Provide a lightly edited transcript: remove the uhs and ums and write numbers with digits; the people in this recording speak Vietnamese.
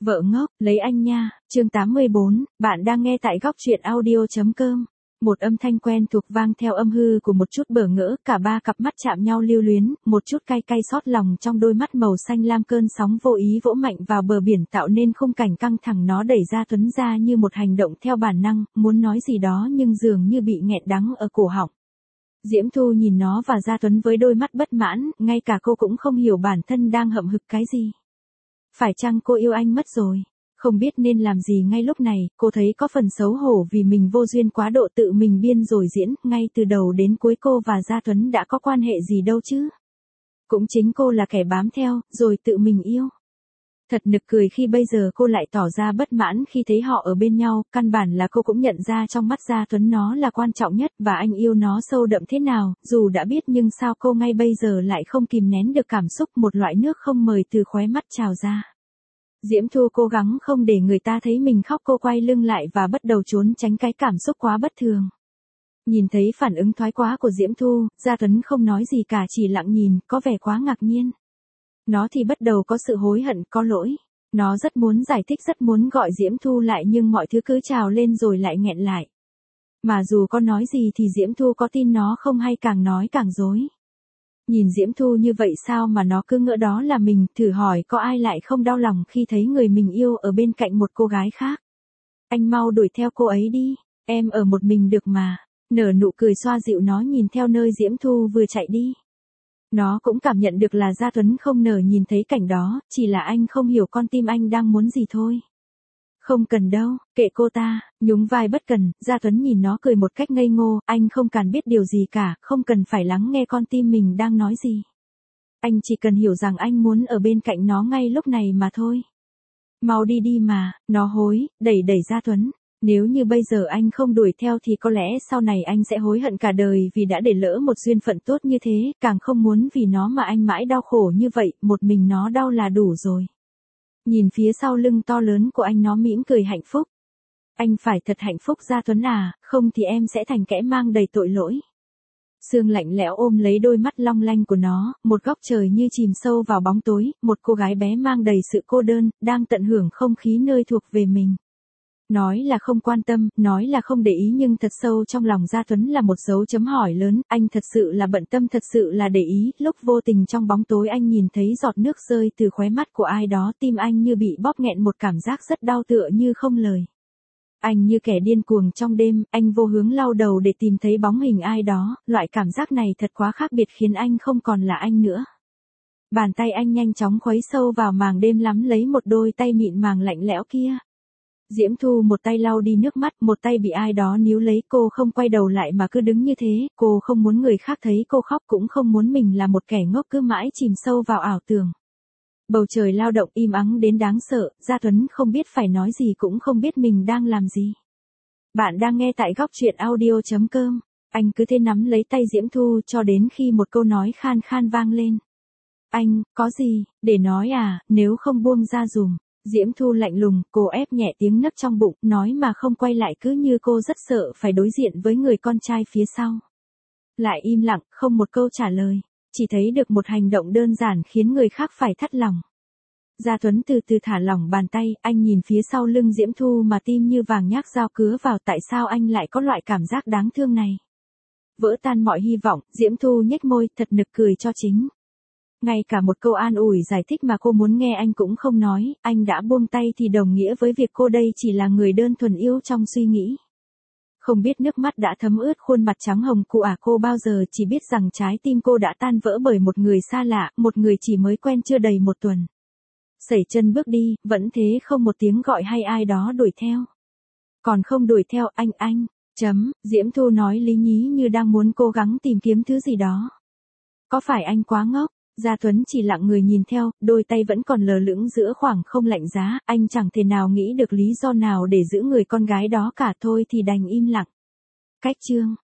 Vợ ngốc, lấy anh nha, chương 84, bạn đang nghe tại góc truyện audio.com. Một âm thanh quen thuộc vang theo âm hư của một chút bỡ ngỡ, cả ba cặp mắt chạm nhau lưu luyến, một chút cay cay xót lòng trong đôi mắt màu xanh lam, cơn sóng vô ý vỗ mạnh vào bờ biển tạo nên khung cảnh căng thẳng. Nó đẩy ra Tuấn ra như một hành động theo bản năng, muốn nói gì đó nhưng dường như bị nghẹn đắng ở cổ họng. Diễm Thu nhìn nó và Gia Tuấn với đôi mắt bất mãn, ngay cả cô cũng không hiểu bản thân đang hậm hực cái gì. Phải chăng cô yêu anh mất rồi? Không biết nên làm gì ngay lúc này, cô thấy có phần xấu hổ vì mình vô duyên quá độ tự mình biên rồi diễn, ngay từ đầu đến cuối cô và Gia Tuấn đã có quan hệ gì đâu chứ. Cũng chính cô là kẻ bám theo, rồi tự mình yêu. Thật nực cười khi bây giờ cô lại tỏ ra bất mãn khi thấy họ ở bên nhau, căn bản là cô cũng nhận ra trong mắt Gia Tuấn nó là quan trọng nhất và anh yêu nó sâu đậm thế nào, dù đã biết nhưng sao cô ngay bây giờ lại không kìm nén được cảm xúc, một loại nước không mời từ khóe mắt trào ra. Diễm Thu cố gắng không để người ta thấy mình khóc, cô quay lưng lại và bắt đầu trốn tránh cái cảm xúc quá bất thường. Nhìn thấy phản ứng thoái quá của Diễm Thu, Gia Tuấn không nói gì cả, chỉ lặng nhìn, có vẻ quá ngạc nhiên. Nó thì bắt đầu có sự hối hận, có lỗi. Nó rất muốn giải thích, rất muốn gọi Diễm Thu lại nhưng mọi thứ cứ trào lên rồi lại nghẹn lại. Mà dù có nói gì thì Diễm Thu có tin nó không hay càng nói càng dối. Nhìn Diễm Thu như vậy sao mà nó cứ ngỡ đó là mình, thử hỏi có ai lại không đau lòng khi thấy người mình yêu ở bên cạnh một cô gái khác. Anh mau đuổi theo cô ấy đi, em ở một mình được mà. Nở nụ cười xoa dịu nó nhìn theo nơi Diễm Thu vừa chạy đi. Nó cũng cảm nhận được là Gia Tuấn không nỡ nhìn thấy cảnh đó, chỉ là anh không hiểu con tim anh đang muốn gì thôi. Không cần đâu, kệ cô ta, nhún vai bất cần, Gia Tuấn nhìn nó cười một cách ngây ngô, anh không cần biết điều gì cả, không cần phải lắng nghe con tim mình đang nói gì. Anh chỉ cần hiểu rằng anh muốn ở bên cạnh nó ngay lúc này mà thôi. Mau đi đi mà, nó hối, đẩy Gia Tuấn. Nếu như bây giờ anh không đuổi theo thì có lẽ sau này anh sẽ hối hận cả đời vì đã để lỡ một duyên phận tốt như thế, càng không muốn vì nó mà anh mãi đau khổ như vậy, một mình nó đau là đủ rồi. Nhìn phía sau lưng to lớn của anh nó mỉm cười hạnh phúc. Anh phải thật hạnh phúc Gia Tuấn à, không thì em sẽ thành kẻ mang đầy tội lỗi. Sương lạnh lẽo ôm lấy đôi mắt long lanh của nó, một góc trời như chìm sâu vào bóng tối, một cô gái bé mang đầy sự cô đơn, đang tận hưởng không khí nơi thuộc về mình. Nói là không quan tâm, nói là không để ý nhưng thật sâu trong lòng Gia Tuấn là một dấu chấm hỏi lớn, anh thật sự là bận tâm, thật sự là để ý, lúc vô tình trong bóng tối anh nhìn thấy giọt nước rơi từ khóe mắt của ai đó, tim anh như bị bóp nghẹn, một cảm giác rất đau tựa như không lời. Anh như kẻ điên cuồng trong đêm, anh vô hướng lau đầu để tìm thấy bóng hình ai đó, loại cảm giác này thật quá khác biệt khiến anh không còn là anh nữa. Bàn tay anh nhanh chóng khuấy sâu vào màng đêm lắm lấy một đôi tay mịn màng lạnh lẽo kia. Diễm Thu một tay lau đi nước mắt, một tay bị ai đó níu lấy, cô không quay đầu lại mà cứ đứng như thế, cô không muốn người khác thấy cô khóc, cũng không muốn mình là một kẻ ngốc cứ mãi chìm sâu vào ảo tưởng. Bầu trời lao động im ắng đến đáng sợ, Gia Tuấn không biết phải nói gì, cũng không biết mình đang làm gì. Bạn đang nghe tại góc truyện audio.com, anh cứ thế nắm lấy tay Diễm Thu cho đến khi một câu nói khan khan vang lên. Anh, có gì, để nói à, nếu không buông ra dùm. Diễm Thu lạnh lùng, cô ép nhẹ tiếng nấc trong bụng, nói mà không quay lại, cứ như cô rất sợ phải đối diện với người con trai phía sau. Lại im lặng, không một câu trả lời, chỉ thấy được một hành động đơn giản khiến người khác phải thắt lòng. Gia Tuấn từ từ thả lỏng bàn tay, anh nhìn phía sau lưng Diễm Thu mà tim như vàng nhác dao cứa vào, tại sao anh lại có loại cảm giác đáng thương này? Vỡ tan mọi hy vọng, Diễm Thu nhếch môi, thật nực cười cho chính. Ngay cả một câu an ủi giải thích mà cô muốn nghe anh cũng không nói, anh đã buông tay thì đồng nghĩa với việc cô đây chỉ là người đơn thuần yêu trong suy nghĩ. Không biết nước mắt đã thấm ướt khuôn mặt trắng hồng của cô bao giờ, chỉ biết rằng trái tim cô đã tan vỡ bởi một người xa lạ, một người chỉ mới quen chưa đầy một tuần. Sẩy chân bước đi, vẫn thế không một tiếng gọi hay ai đó đuổi theo. Còn không đuổi theo anh. Diễm Thu nói lý nhí như đang muốn cố gắng tìm kiếm thứ gì đó. Có phải anh quá ngốc? Gia Tuấn chỉ lặng người nhìn theo, đôi tay vẫn còn lờ lững giữa khoảng không lạnh giá, anh chẳng thể nào nghĩ được lý do nào để giữ người con gái đó cả, thôi thì đành im lặng. Cách chương